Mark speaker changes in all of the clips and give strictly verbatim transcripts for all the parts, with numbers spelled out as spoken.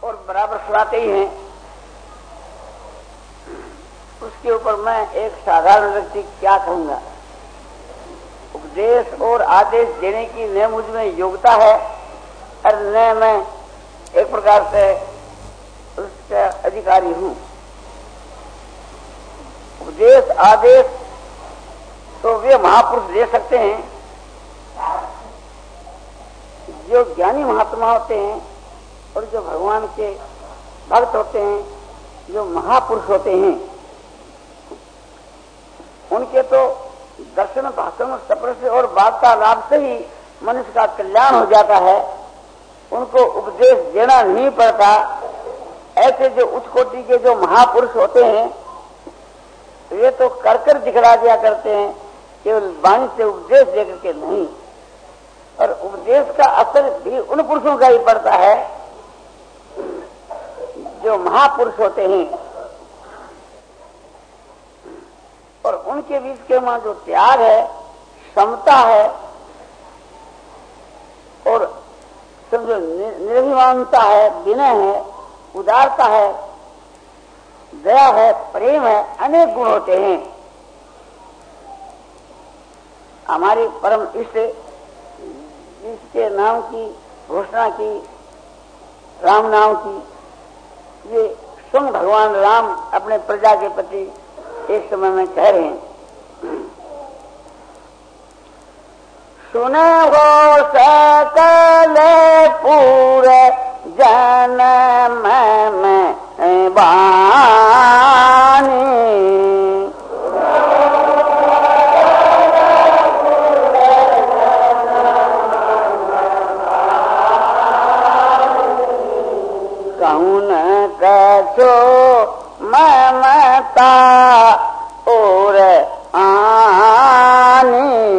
Speaker 1: और बराबर सुनाते ही हैं। उसके ऊपर मैं एक साधारण व्यक्ति क्या कहूंगा। उपदेश और आदेश देने की न मुझ में योग्यता है और न मैं एक प्रकार से उसका अधिकारी हूं। उपदेश आदेश तो वे महापुरुष दे सकते हैं जो ज्ञानी महात्मा होते हैं और जो भगवान के भक्त होते हैं, जो महापुरुष होते हैं। उनके तो दर्शन भाषण स्पर्श और वार्तालाप से ही मनुष्य का कल्याण हो जाता है। उनको उपदेश देना नहीं पड़ता। ऐसे जो उच्च कोटि के जो महापुरुष होते हैं वे तो कर कर दिखला दिया करते हैं, केवल वाणी से उपदेश देकर के नहीं। और उपदेश का असर भी उन पुरुषों का ही पड़ता है जो महापुरुष होते हैं। और उनके बीच के वहां जो त्याग है, समता है और समझो निर्भिमानता है, विनय है, उदारता है, दया है, प्रेम है, अनेक गुण होते हैं। हमारे परम इष्ट जिसके नाम की घोषणा की, राम नाम की, ये स्वयं भगवान राम अपने प्रजा के प्रति एक समय में कह रहे हैं, सुने हो सकल पूरे जन्म में बानी, कहूँ न कछो ममता और आनी,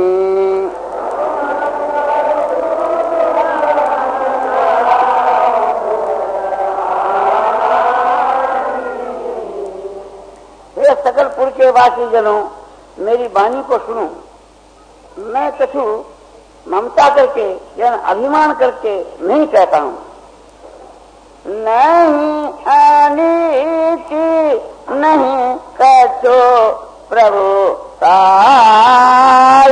Speaker 1: हे सकलपुर के वासी जनों, मेरी वाणी को सुनो। मैं कछु ममता करके या अभिमान करके नहीं कहता हूँ। नहीं अनीति नहीं कछो प्रभु ताई,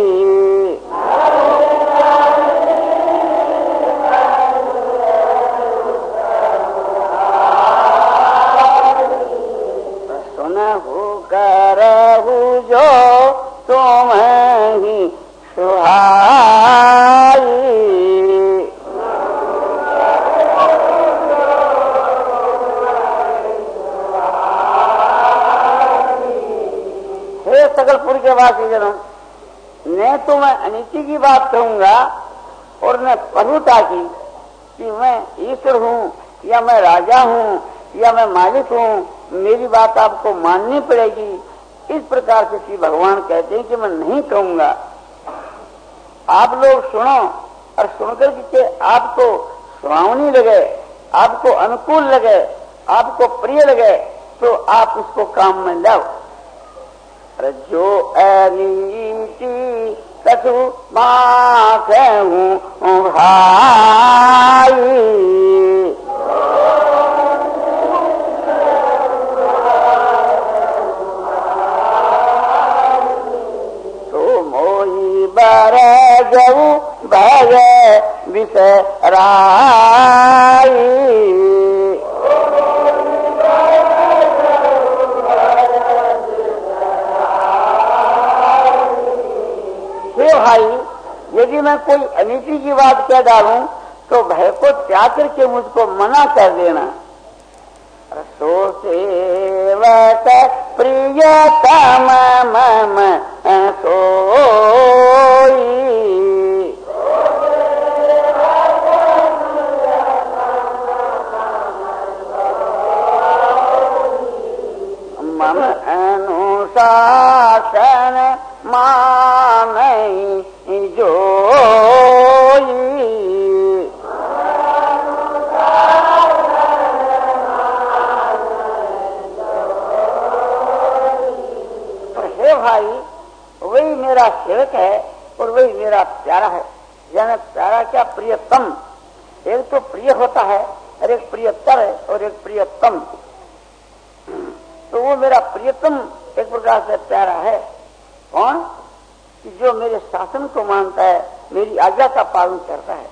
Speaker 1: सुनहु करहु जो तुम ही सुहाई, सकलपुर के वासी जनों, न तो मैं अनिति की बात कहूंगा और न प्रभुता की कि मैं ईश्वर हूँ या मैं राजा हूँ या मैं मालिक हूँ, मेरी बात आपको माननी पड़ेगी। इस प्रकार से श्री भगवान कहते हैं कि मैं नहीं कहूंगा। आप लोग सुनो और सुनकर के आपको सुहावनी लगे, आपको अनुकूल लगे, आपको प्रिय लगे तो आप उसको काम में लाओ। जो अनीति कछु माखूं भाई, तो मोही बर जऊ भय विसराई, भाई यदि मैं कोई अनीति की बात कह डालूं तो भय को त्याग करके मुझको मना कर देना। सो सेवक प्रियतम मम सोई, मम अनुशासन मानई जोई, तो हे भाई वही मेरा सेवक है और वही मेरा प्यारा है। यानी प्यारा क्या, प्रियतम। एक तो प्रिय होता है और एक प्रियतर है और एक प्रियतम। तो वो मेरा प्रियतम एक प्रकार से प्यारा है। कौन? कि जो मेरे शासन को मानता है, मेरी आज्ञा का पालन करता है।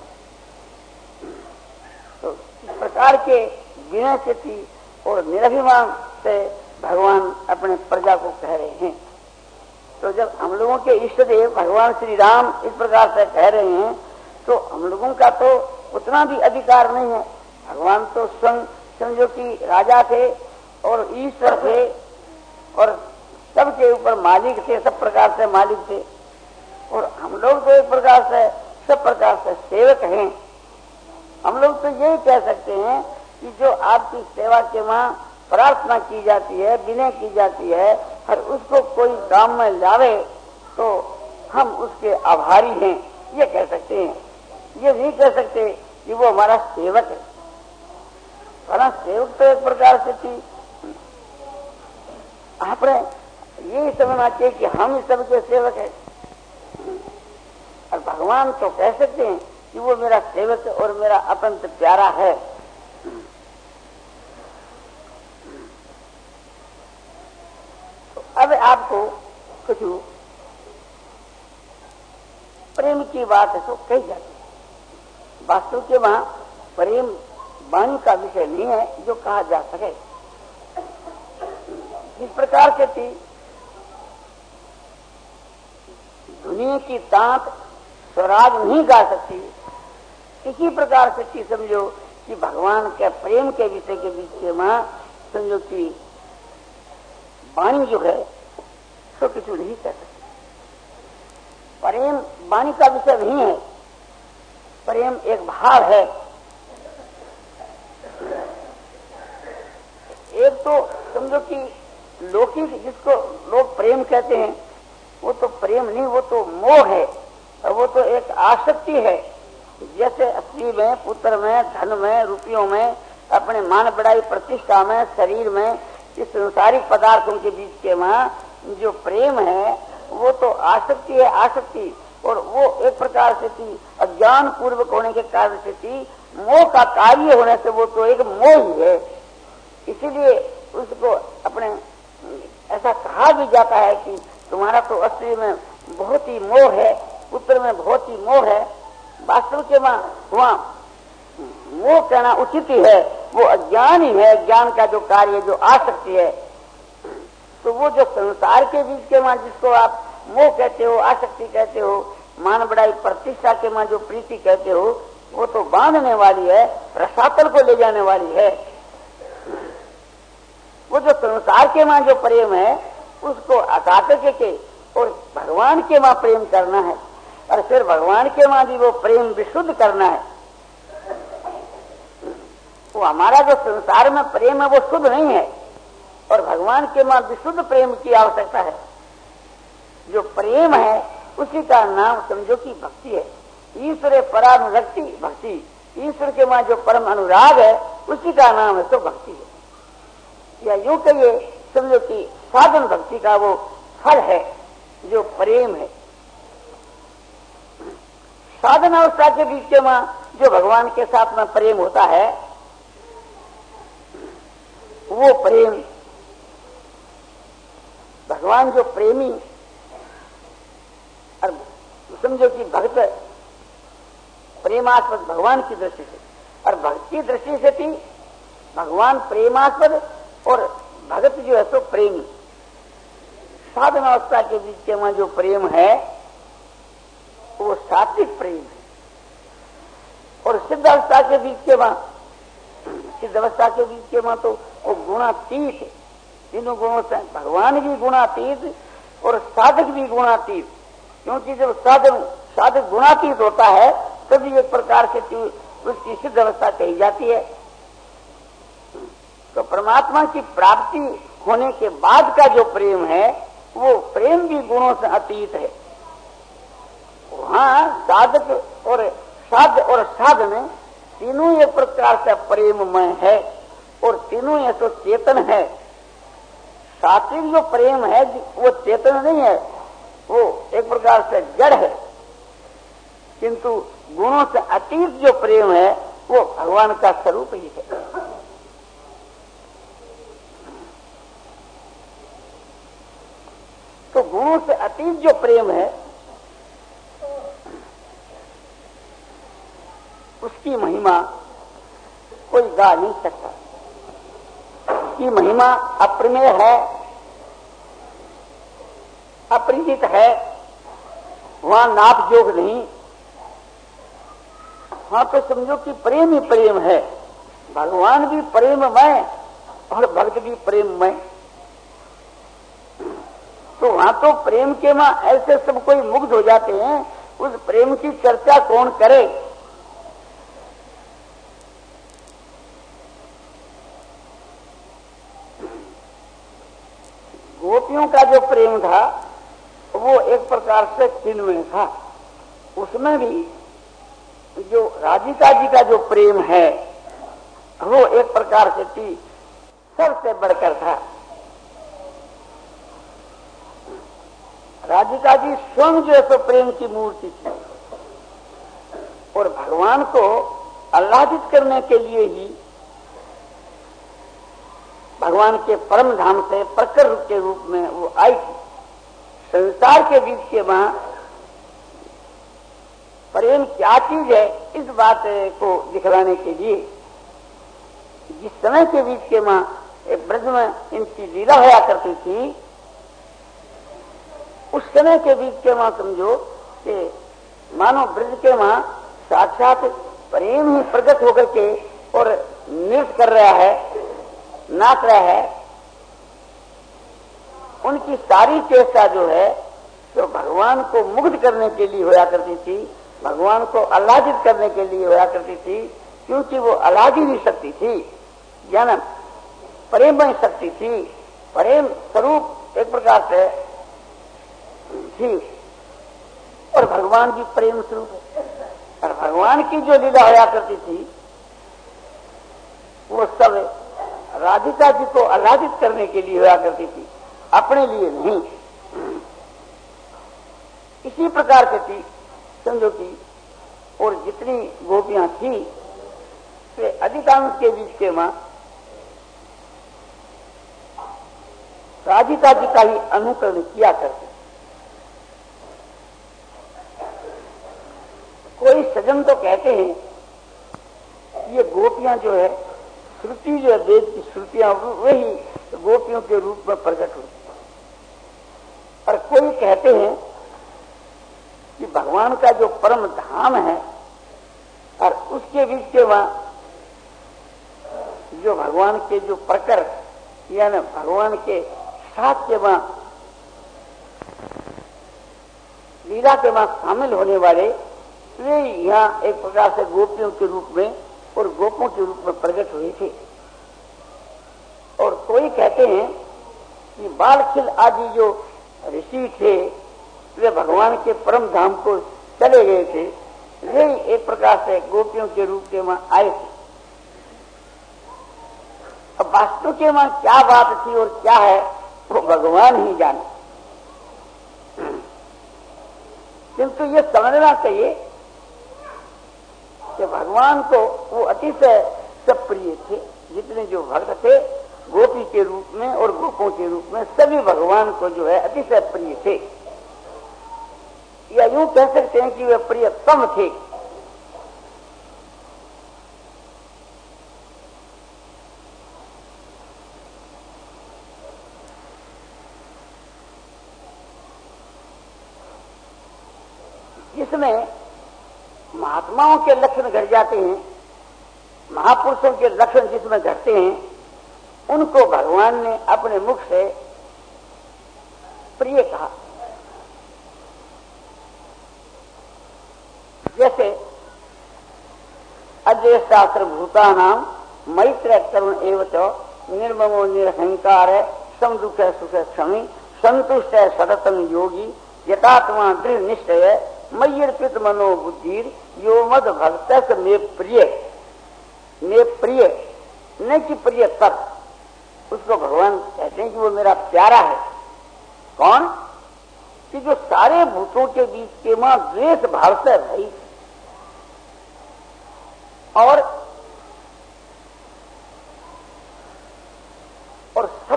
Speaker 1: तो इस प्रकार के विनय से थी और निरभिमान से भगवान अपने प्रजा को कह रहे हैं। तो जब हम लोगों के इष्ट देव भगवान श्री राम इस प्रकार से कह रहे हैं तो हम लोगों का तो उतना भी अधिकार नहीं है। भगवान तो स्वयं समझो कि राजा थे और ईश्वर थे और सबके ऊपर मालिक थे, सब प्रकार से मालिक थे। और हम लोग तो एक प्रकार से सब प्रकार से सेवक हैं। हम लोग तो यही कह सकते हैं कि जो आपकी सेवा के वहां प्रार्थना की जाती है, विनय की जाती है, और उसको कोई काम में लावे तो हम उसके आभारी हैं, ये कह सकते हैं। ये नहीं कह सकते कि वो हमारा सेवक है। हमारा सेवक तो एक प्रकार से थी, आपने यही समझना चाहिए कि हम इस सबके सेवक है। और भगवान तो कह सकते हैं कि वो मेरा सेवक और मेरा अत्यंत प्यारा है। तो अब आपको कुछ प्रेम की बात है तो कही जाती है। वास्तव के वहां प्रेम वाणी का विषय नहीं है जो कहा जा सके। इस प्रकार से थी दुनिया की तांत स्वराज नहीं गा सकती, इसी प्रकार से थी समझो कि भगवान के प्रेम के विषय के बीच में मां समझो कि वाणी जो है तो किसी नहीं कर सकती। प्रेम वाणी का विषय नहीं है, प्रेम एक भाव है। एक तो समझो कि लौकिक जिसको लोग प्रेम कहते हैं वो तो प्रेम नहीं, वो तो मोह है और वो तो एक आसक्ति है। जैसे स्त्री में, पुत्र में, धन में, रुपयों में, अपने मान बढ़ाई प्रतिष्ठा में, शरीर में, इस संसारिक पदार्थों के बीच के वहां जो प्रेम है वो तो आसक्ति है, आसक्ति। और वो एक प्रकार से थी अज्ञान पूर्वक होने के कारण से थी, मोह का कार्य होने से वो तो एक मोह ही है। इसीलिए उसको अपने ऐसा कहा भी जाता है कि तुम्हारा तो स्त्री में बहुत ही मोह है, पुत्र में बहुत ही मोह है। वास्तव के वहां मोह कहना उचित ही है, वो अज्ञान ही है, ज्ञान का जो कार्य जो आसक्ति है। तो वो जो संसार के बीच के वहां जिसको आप मोह कहते हो, आसक्ति कहते हो, मान बढ़ाई प्रतिष्ठा के वहां जो प्रीति कहते हो, वो तो बांधने वाली है, रसातल को ले जाने वाली है। वो जो संसार के वहां जो प्रेम है उसको हटा के और भगवान के वहां प्रेम करना है, और फिर भगवान के वहां भी वो प्रेम विशुद्ध करना है। वो हमारा जो संसार में प्रेम है वो शुद्ध नहीं है, और भगवान के वहां विशुद्ध प्रेम की आवश्यकता है। जो प्रेम है उसी का नाम समझो कि भक्ति है। ईश्वर परानुरक्ति भक्ति, ईश्वर के वहां जो परम अनुराग है उसी का नाम है तो भक्ति है। या यूं कहिए समझो कि साधन भक्ति का वो फल है जो प्रेम है। साधन अवस्था के बीच के वहां जो भगवान के साथ में प्रेम होता है वो प्रेम, भगवान जो प्रेमी और समझो कि भक्त प्रेमास्पद भगवान की दृष्टि से, और भक्त की दृष्टि से थी भगवान प्रेमास्पद और भगत जो है तो प्रेमी। साधन अवस्था के बीच के वहां जो प्रेम है वो सात्विक प्रेम है, और सिद्ध अवस्था के बीच के वहां सिद्ध अवस्था के बीच के वहां तो वो गुणातीत है। तीनों गुणों से भगवान भी गुणातीत और साधक भी गुणातीत, क्योंकि जब साधन साधक गुणातीत होता है तभी एक प्रकार से उसकी सिद्ध अवस्था कही जाती है। तो परमात्मा की प्राप्ति होने के बाद का जो प्रेम है वो प्रेम भी गुणों से अतीत है। वहां साधक और साध और साधन तीनों एक प्रकार से प्रेममय है, और तीनों ये तो चेतन है। सात्विक जो प्रेम है वो चेतन नहीं है, वो एक प्रकार से जड़ है, किंतु गुणों से अतीत जो प्रेम है वो भगवान का स्वरूप ही है। तो गुणों से अतीत जो प्रेम है उसकी महिमा कोई गा नहीं सकता। उसकी महिमा अप्रमेय है, अपरिचित है, वहां नाप जोग नहीं। हाँ तो समझो कि प्रेम ही प्रेम है। भगवान भी प्रेममय और भक्त भी प्रेममय। तो वहां तो प्रेम के मां ऐसे सब कोई मुग्ध हो जाते हैं, उस प्रेम की चर्चा कौन करे। गोपियों का जो प्रेम था वो एक प्रकार से चिन्मय था। उसमें भी जो राधिका जी का जो प्रेम है वो एक प्रकार से थी, सबसे बढ़कर था। राधिका जी स्वयं जो है प्रेम की मूर्ति थी और भगवान को आह्लादित करने के लिए ही भगवान के परम धाम से प्रकर रूप के रूप में वो आई थी। संसार के बीच के वहां प्रेम क्या चीज है इस बात को दिखलाने के लिए जिस समय के बीच के मां ब्रज में इनकी लीला होया करती थी, उस समय के बीच के मां समझो कि मानो ब्रज के मां साक्षात प्रेम ही प्रकट होकर के और नृत्य कर रहा है, नाच रहा है। उनकी सारी चेष्टा जो है तो भगवान को मुग्ध करने के लिए होया करती थी, भगवान को आह्लादित करने के लिए होया करती थी, क्योंकि वो आह्लादिनी शक्ति थी, यानी प्रेममय शक्ति थी, प्रेम स्वरूप एक प्रकार से थी। और भगवान की प्रेम स्वरूप है। और भगवान की जो लीला होया करती थी वो सब राधिका जी को आह्लादित करने के लिए होया करती थी, अपने लिए नहीं। इसी प्रकार से थी समझो कि और जितनी गोपियां थी वे अधिकांश के बीच के मां राधिका जी का ही अनुकरण किया करते। कोई सज्जन तो कहते हैं ये गोपियां जो है श्रुति जो है वेद की श्रुतियां वही गोपियों के रूप में प्रकट हुई। और कोई कहते हैं कि भगवान का जो परम धाम है और उसके बीच के वहां जो भगवान के जो प्रकर यानी भगवान के साथ के वहां लीला के वहां शामिल होने वाले वे यहाँ एक प्रकार से गोपियों के रूप में और गोपों के रूप में प्रकट हुए थे। और कोई कहते हैं कि बालखिल आदि जो ऋषि थे वे भगवान के परम धाम को चले गए थे, वे एक प्रकार से गोपियों के रूप के वहां आए थे। अब वास्तव के वहां क्या बात थी और क्या है वो भगवान ही जाने। किंतु ये समझना चाहिए कि भगवान को वो अतिशय सब प्रिय थे। जितने जो भक्त थे गोपी के रूप में और गोपों के रूप में सभी भगवान को जो है अतिशय प्रिय थे, या यूं कह सकते हैं कि वे प्रियतम थे। जिसमें महात्माओं के लक्षण घट जाते हैं, महापुरुषों के लक्षण जिसमें घटते हैं, उनको भगवान ने अपने मुख से प्रिय कहा। जैसे अजय शास्त्र भूतानाम मैत्र करुण एवं निर्ममो निरहंकार सम दुख सुख क्षमी संतुष्ट सततम योगी यथात्मा दृढ़ निश्चय मय्यर्पित मनो बुद्धि यो मद भक्त में प्रिय में प्रिय न कि प्रिय तत्। उसको भगवान कहते हैं कि वो मेरा प्यारा है। कौन? कि जो सारे भूतों के बीच के मां द्वेष भाव से रही और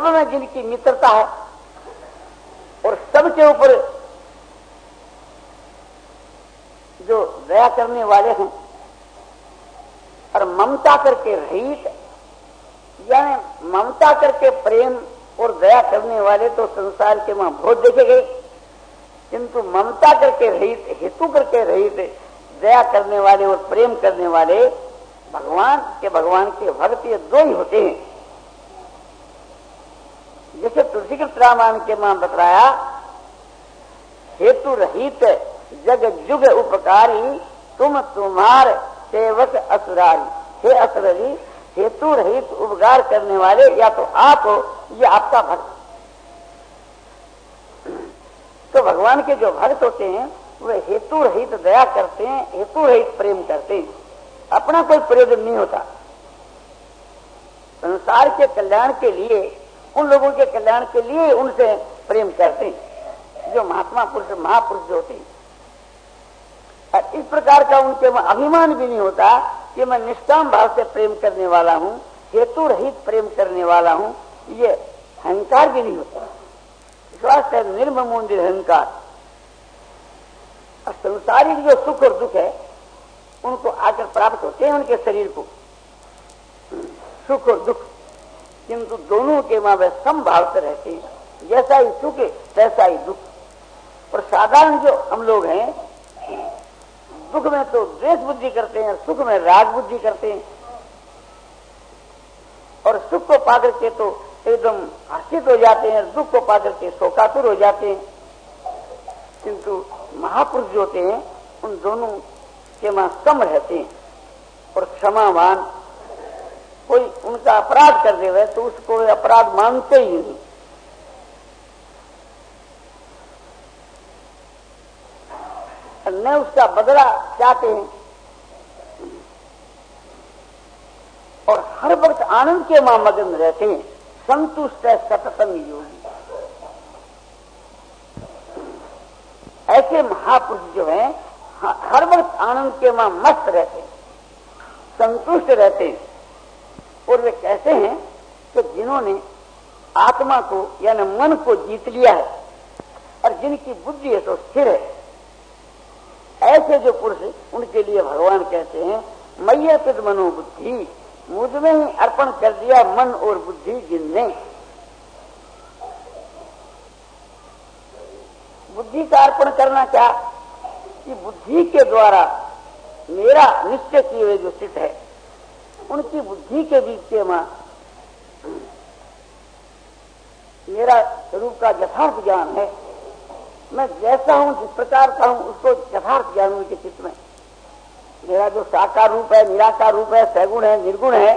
Speaker 1: सब में जिनकी मित्रता है और सबके ऊपर जो दया करने वाले हैं और ममता करके रहित, यानी ममता करके प्रेम और दया करने वाले तो संसार के वहां बहुत देखे गए, किंतु ममता करके रहित, हेतु करके रहित, दया करने वाले और प्रेम करने वाले भगवान के भगवान के भक्त ये दो ही होते हैं। जैसे तुलसीकृत रामायण के मां बतलाया, हेतु रहित जग जुग उपकारी, तुम तुम्हार सेवक असुरारी। हे असुरारी, हेतु रहित उपकार करने वाले या तो आप हो या आपका भक्त। तो भगवान के जो भक्त होते हैं वे हेतु रहित दया करते हैं, हेतु रहित प्रेम करते हैं, अपना कोई प्रयोजन नहीं होता। संसार के कल्याण के लिए, उन लोगों के कल्याण के लिए उनसे प्रेम करते हैं जो महात्मा पुरुष, महापुरुष जो होते हैं। और इस प्रकार का उनके अभिमान भी नहीं होता कि मैं निष्काम भाव से प्रेम करने वाला हूं, हेतु रहित प्रेम करने वाला हूं, ये अहंकार भी नहीं होता। विश्वास है निर्ममो निरहंकार। और संसारिक जो सुख और दुख है उनको आकर प्राप्त होते हैं उनके शरीर को, सुख और दुख, किंतु दोनों के मां वे समभाव से रहते हैं। जैसा ही सुख तैसा ही दुख। और साधारण जो हम लोग हैं, दुख में तो द्वेष बुद्धि करते हैं, सुख में राग बुद्धि करते हैं, और सुख को पाकर के तो एकदम हर्षित हो जाते हैं, दुख को पाकर के शोकातुर हो जाते हैं। किंतु महापुरुष जो होते हैं उन दोनों के मां सम रहते हैं और क्षमावान। कोई उनका अपराध कर देवे तो उसको अपराध मानते ही नहीं। न उसका बदला चाहते हैं और हर वक्त आनंद के मां मग्न रहते हैं। संतुष्ट है सततम योगी। ऐसे महापुरुष जो हैं हर वक्त आनंद के मां मस्त रहते हैं, संतुष्ट रहते हैं। और वे कैसे हैं कि जिन्होंने आत्मा को यानी मन को जीत लिया है और जिनकी बुद्धि है तो स्थिर है। ऐसे जो पुरुष, उनके लिए भगवान कहते हैं मय्यर्पित मनोबुद्धि, मुझ में ही अर्पण कर दिया मन और बुद्धि जिनने। बुद्धि का अर्पण करना क्या कि बुद्धि के द्वारा मेरा निश्चय किए हुए जो चित्त है उनकी बुद्धि के बीच के मां मेरा रूप का यथार्थ ज्ञान है। मैं जैसा हूं, जिस प्रकार का हूं, उसको यथार्थ ज्ञान उनके चित्त में। मेरा जो साकार रूप है, निराकार रूप है, सगुण है, निर्गुण है,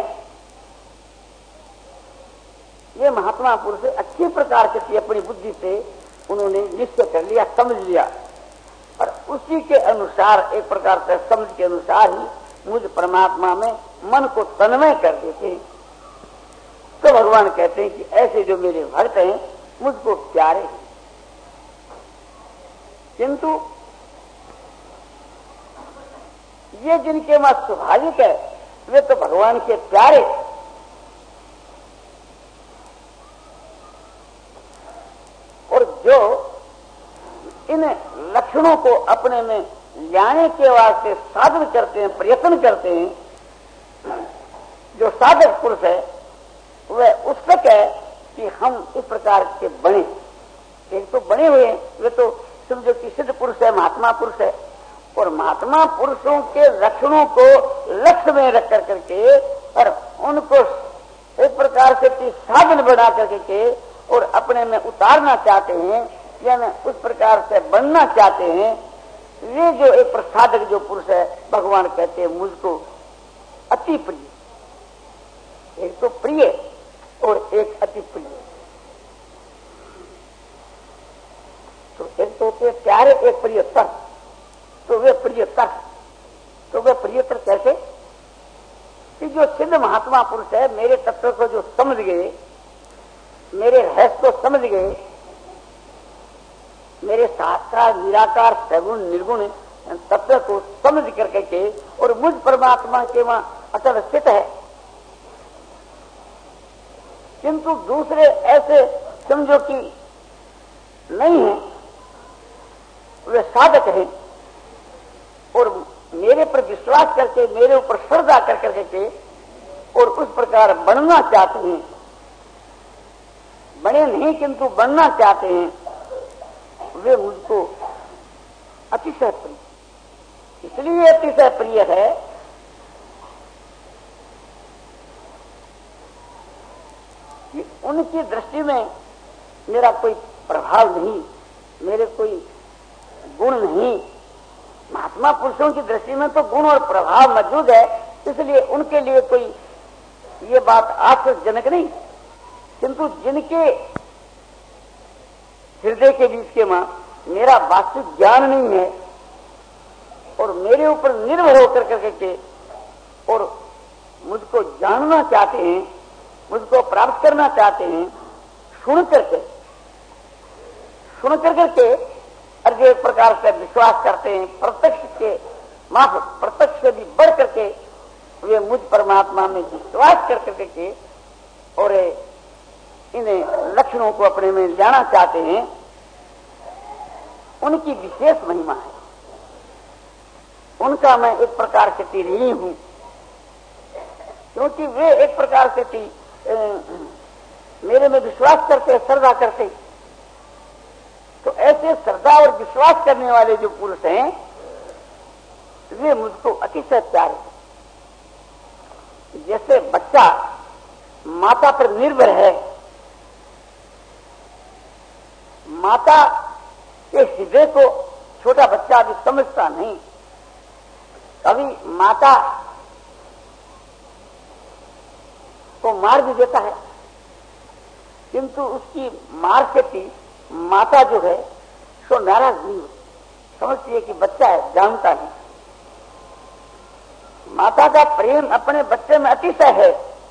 Speaker 1: ये महात्मा पुरुष अच्छी प्रकार से अपनी बुद्धि से उन्होंने निश्चय कर लिया, समझ लिया, और उसी के अनुसार एक प्रकार से समझ के अनुसार ही मुझ परमात्मा में मन को तन्मय कर देते हैं। तो भगवान कहते हैं कि ऐसे जो मेरे भक्त हैं मुझको प्यारे हैं। किंतु ये जिनके मां स्वाभाविक है वे तो भगवान के प्यारे, और जो इन लक्षणों को अपने में लाने के वास्ते साधन करते हैं, प्रयत्न करते हैं, जो साधक पुरुष है वह उत्सुक है कि हम इस प्रकार के बने। एक तो बने हुए हैं, वे तो समझो कि सिद्ध पुरुष है, महात्मा पुरुष है, और महात्मा पुरुषों के लक्षणों को लक्ष्य में रख कर करके और उनको एक प्रकार से साधन बना करके और अपने में उतारना चाहते हैं, यानी उस प्रकार से बनना चाहते हैं। वे जो एक प्रसादक जो पुरुष है भगवान कहते हैं मुझको अति प्रिय। एक तो प्रिय और एक अति प्रिय। तो एक तो होते प्यारे, एक प्रियतर। तो वे प्रियतर, तो वे प्रियतर कैसे कि जो सिद्ध महात्मा पुरुष है मेरे तत्व को जो समझ गए, मेरे रहस्य को समझ गए, मेरे साकार निराकार सगुण निर्गुण तत्व को समझ करके के और मुझ परमात्मा के वहां अटल स्थित है, किंतु दूसरे ऐसे समझो कि नहीं है, वे साधक हैं और मेरे पर विश्वास करके, मेरे ऊपर श्रद्धा कर करके और उस प्रकार बनना चाहते हैं, बने नहीं किंतु बनना चाहते हैं, वे मुझको अतिशय प्रिय, इसलिए अतिशय प्रिय है कि उनकी दृष्टि में मेरा कोई प्रभाव नहीं, मेरे कोई गुण नहीं। महात्मा पुरुषों की दृष्टि में तो गुण और प्रभाव मौजूद है, इसलिए उनके लिए कोई ये बात आश्चर्यजनक नहीं, किंतु जिनके हृदय के बीच के मां मेरा वास्तविक ज्ञान नहीं है और मेरे ऊपर निर्भर होकर करके और मुझको जानना चाहते हैं, मुझको प्राप्त करना चाहते हैं, सुन करके सुन कर करके और जो एक प्रकार से विश्वास करते हैं, प्रत्यक्ष के माफ प्रत्यक्ष से भी बढ़ करके वे मुझ परमात्मा में विश्वास कर करके और इन लक्षणों को अपने में लाना चाहते हैं, उनकी विशेष महिमा है। उनका मैं एक प्रकार से ऋणी हूं, क्योंकि वे एक प्रकार से थी मेरे में विश्वास करते, श्रद्धा करते। तो ऐसे श्रद्धा और विश्वास करने वाले जो पुरुष हैं वे मुझको अतिशय प्यारे। जैसे बच्चा माता पर निर्भर है, माता के हृदय को छोटा बच्चा अभी समझता नहीं, कभी माता को मार भी देता है, किंतु उसकी मार से भी माता जो है सो नाराज नहीं होती, समझती है कि बच्चा है, जानता है। माता का प्रेम अपने बच्चे में अतिशय है,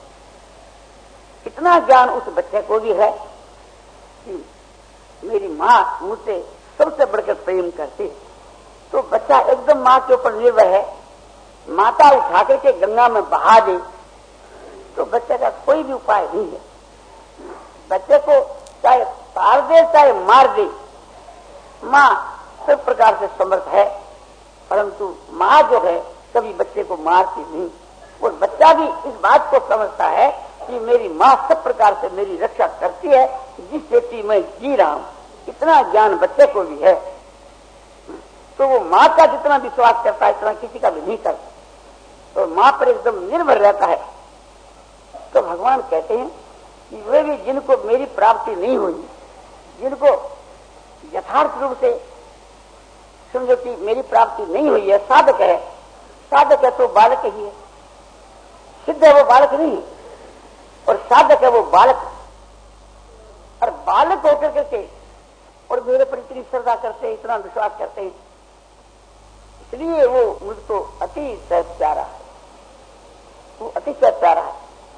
Speaker 1: इतना ज्ञान उस बच्चे को भी है कि मेरी मां मुझसे सबसे बढ़कर प्रेम करती। तो बच्चा एकदम मां के ऊपर निर्भर है, माता उठा करके गंगा में बहा दे तो बच्चे का कोई भी उपाय नहीं है। बच्चे को चाहे पार दे चाहे मार दे, मां सब प्रकार से समर्थ है, परंतु मां जो है कभी बच्चे को मारती नहीं। और बच्चा भी इस बात को समझता है कि मेरी मां सब प्रकार से मेरी रक्षा करती है, जिससे कि मैं जी रहा हूं। इतना ज्ञान बच्चे को भी है, तो वो मां का जितना विश्वास करता है इतना किसी का भी नहीं करता, तो मां पर एकदम निर्भर रहता है। तो भगवान कहते हैं कि वे भी जिनको मेरी प्राप्ति नहीं हुई, जिनको यथार्थ रूप से समझो कि मेरी प्राप्ति नहीं हुई है, साधक है, साधक है तो बालक ही है, सिद्ध है वो बालक नहीं है, और साधक है वो बालक। और बालक होकर करके और मेरे पर इतनी श्रद्धा करते हैं, इतना विश्वास करते हैं, इसलिए वो मुझको अतिशय प्यारा है, वो अतिशय प्यारा है।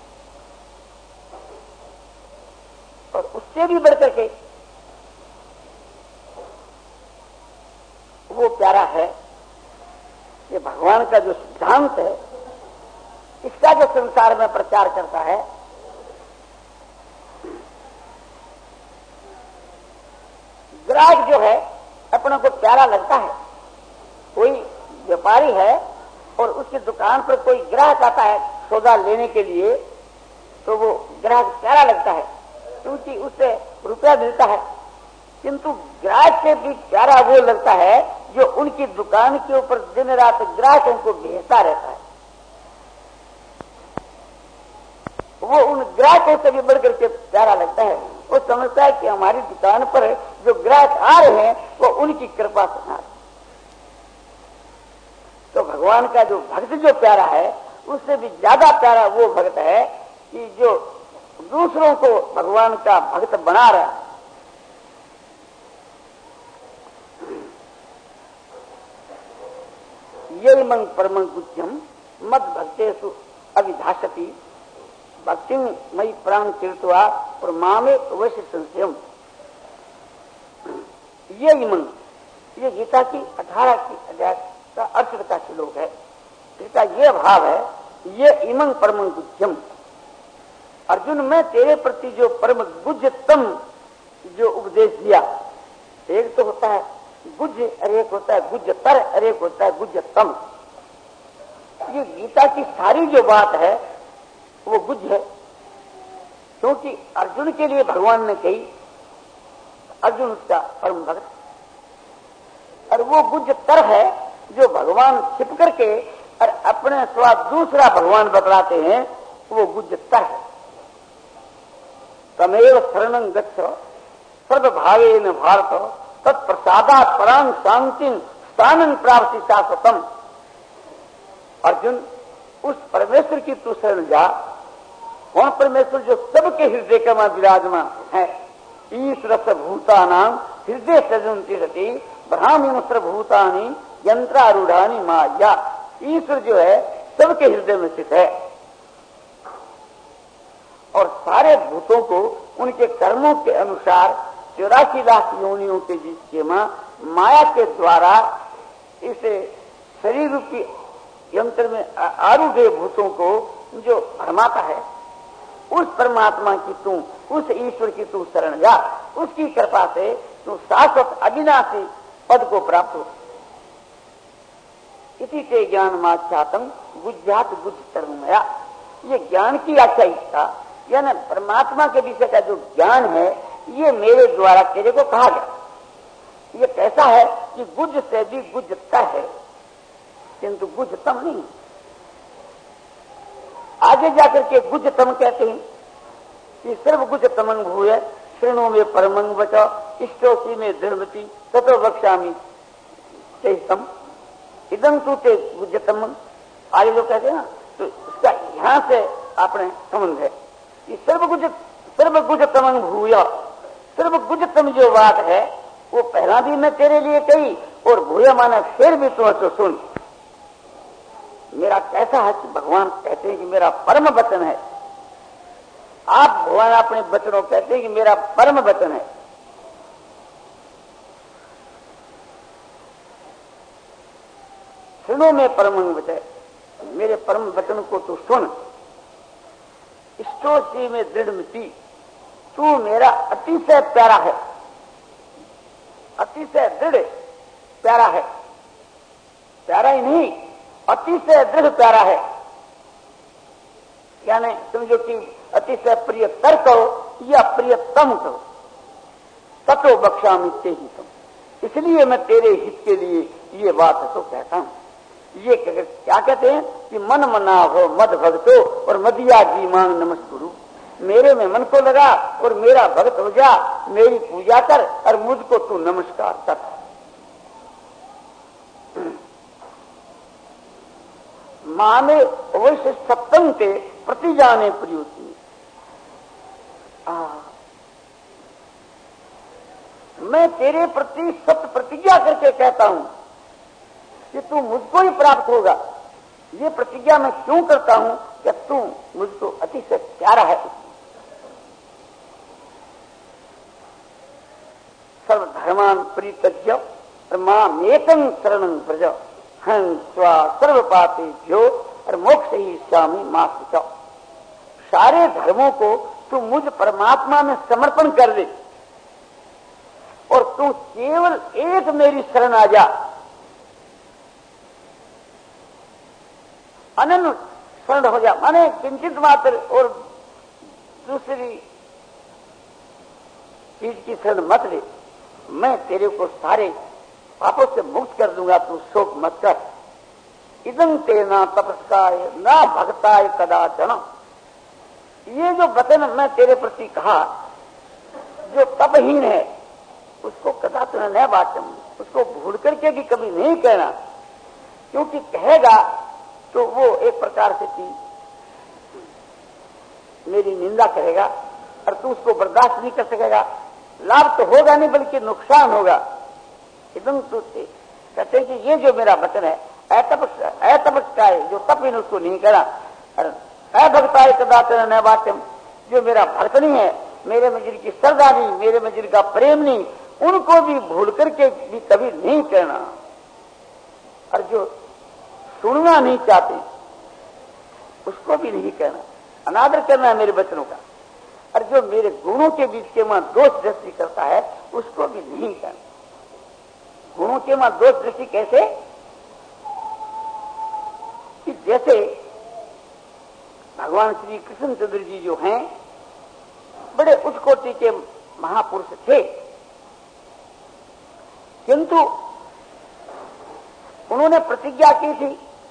Speaker 1: और उससे भी बढ़कर के वो प्यारा है कि भगवान का जो सिद्धांत है इसका जो संसार में प्रचार करता है, ग्राहक जो है अपने को प्यारा लगता है। कोई व्यापारी है और उसकी दुकान पर कोई ग्राहक आता है सौदा लेने के लिए, तो वो ग्राहक प्यारा लगता है क्योंकि उससे रुपया मिलता है, किंतु ग्राहक से भी प्यारा वो लगता है जो उनकी दुकान के ऊपर दिन रात ग्राहकों को भेजता रहता है। वो उन ग्राहकों से भी बढ़कर के प्यारा लगता है। वो समझता है कि हमारी दुकान पर जो ग्राहक आ रहे हैं वो उनकी कृपा से आ रहे हैं। तो भगवान का जो भक्त जो प्यारा है उससे भी ज्यादा प्यारा वो भक्त है कि जो दूसरों को भगवान का भक्त बना रहा है। ये मन परमं गुह्यम मद भक्तेषु अभिधासति भक्ति मई प्राण तीर्थवा और मामे अवश्य संशयम। ये इमन, ये गीता की अठारह की अध्याय का अर्थ का श्लोक है। इसका ये भाव है, ये इमन परमं गुह्यम, अर्जुन मैं तेरे प्रति जो परम गुज्जतम जो उपदेश दिया, एक तो होता है गुज्ज और एक होता है गुज्जतर और एक होता है गुज्जतम। ये गीता की सारी जो बात है वो गुज्ज है, क्योंकि अर्जुन के लिए भगवान ने कही, अर्जुन उसका परम भक्त, और वो गुज्जतर है जो भगवान छिप करके और अपने स्वाद दूसरा भगवान बतलाते हैं, वो गुज्जतर है। तमेव शरणं गच्छ सर्वभावेन भारत तत्प्रसादात् परां शांतिं स्थानं प्राप्ति शाश्वतम्। अर्जुन उस परमेश्वर की तू शरण जा। कौन परमेश्वर? जो सबके हृदय का में विराजमान है। ईश्वर भूतानां हृदय सजंती सती ब्राह्मण सर्वभूतानि यंत्रारूढ़ानि माया। ईश्वर जो है सबके हृदय में स्थित है और सारे भूतों को उनके कर्मों के अनुसार चौरासी लाख योनियों के जिसके मां माया के द्वारा इसे शरीर रूपी यंत्र में आरूढ़ भूतों को जो भरमाता है, उस परमात्मा की तू, उस ईश्वर की तू शरण जा। उसकी कृपा से तू शाश्वत अविनाशी पद को प्राप्त हो। इसी ते ज्ञान माख्यातम गुज्जात गुज्ज तरुमया। ये ज्ञान की आख्यायिका यानी परमात्मा के विषय का जो ज्ञान है, ये मेरे द्वारा तेरे को कहा गया। ये कैसा है कि गुज्ज से भी गुज्जतर है, किंतु गुज्जतम नहीं। आगे जाकर के गुज्जतम कहते हैं कि सर्व गुज्जतमं भूय श्रेणु में परमं वच इष्टोसी में दृढ़मति ततो वक्ष्यामि चैतम इदं तू ते गुज्जतम। आगे जो कहते हैं ना, तो उसका यहां से अपने संबंध है कि सर्वगुज सर्वगुजतमं भूय। सर्वगुजतम जो बात है वो पहला भी मैं तेरे लिए कही और भूया माना फिर भी तू तो सुन। मेरा कैसा है कि भगवान कहते हैं कि मेरा परम वचन है। आप भगवान अपने वचनों कहते हैं कि मेरा परम वचन है। सुनो में परम वचन, मेरे परम वचन को तू सुन। इष्टोसी में दृढ़मति, तू मेरा अतिशय प्यारा है, अतिशय दृढ़ प्यारा है। प्यारा ही नहीं, अतिशय दृढ़ प्यारा है। यानी समझो कि अतिशय प्रियतर कहो या प्रियतम कहो, ततो बख्शामि ते ही तुम। इसलिए मैं तेरे हित के लिए ये बात तो कहता हूं। ये क्या कहते हैं कि मन मना हो मद भक्तो और मदिया जी मांग नमस्कुरु। मेरे में मन को लगा और मेरा भक्त हो जा, मेरी पूजा कर और मुझको तू नमस्कार कर। माने वैसे सप्तम के प्रति जाने प्रियोती। मैं तेरे प्रति सत्य प्रतिज्ञा करके कहता हूं कि तू मुझको ही प्राप्त होगा। ये प्रतिज्ञा मैं क्यों करता हूं कि तू मुझको अतिशय प्यारा है। सर्वधर्मान परित्यज्य मामेकं शरणं व्रज हं स्वा सर्व पापेभ्यो और मोक्ष ही स्वामी मास्ति। सारे धर्मों को तू मुझ परमात्मा में समर्पण कर दे और तू केवल एक मेरी शरण आ जा। अनन्य शरण हो जा, माने किंचित मात्र और दूसरी चीज की शरण मत ले। मैं तेरे को सारे पापों से मुक्त कर दूंगा, तू शोक मत कर। इदं तेना तपस्काय ना भक्ताय कदाचन। ये जो वचन मैं तेरे प्रति कहा, जो तपहीन है उसको कदाचन न वाचम, उसको भूल करके भी कभी नहीं कहना। क्योंकि कहेगा तो वो एक प्रकार से की मेरी निंदा करेगा और तू उसको बर्दाश्त नहीं कर सकेगा। लाभ तो होगा नहीं बल्कि नुकसान होगा। एकदम तू कहते हैं कि ये जो मेरा वचन है अतपस्का है, जो तप इन उसको नहीं करा। और अभक्ताय कदाचन न वाच्यम, जो मेरा भक्त नहीं है, मेरे में जिनकी श्रद्धा नहीं, मेरे में जिनका प्रेम नहीं, उनको भी भूल करके भी कभी नहीं कहना। और जो सुनना नहीं चाहते उसको भी नहीं कहना। अनादर करना है मेरे वचनों का। और जो मेरे गुणों के बीच के वहां दोष दृष्टि करता है उसको भी नहीं करना। गुणों के वहां दोष दृष्टि कैसे कि जैसे भगवान श्री कृष्णचंद्र जी जो हैं बड़े उच्च कोटि के महापुरुष थे, किंतु उन्होंने प्रतिज्ञा की थी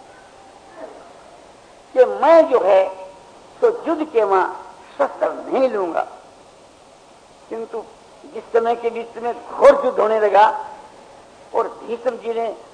Speaker 1: कि मैं जो है तो युद्ध के वहां शस्त्र नहीं लूंगा। किंतु जिस समय के बीच में घोर युद्ध होने लगा और भीष्म जी ने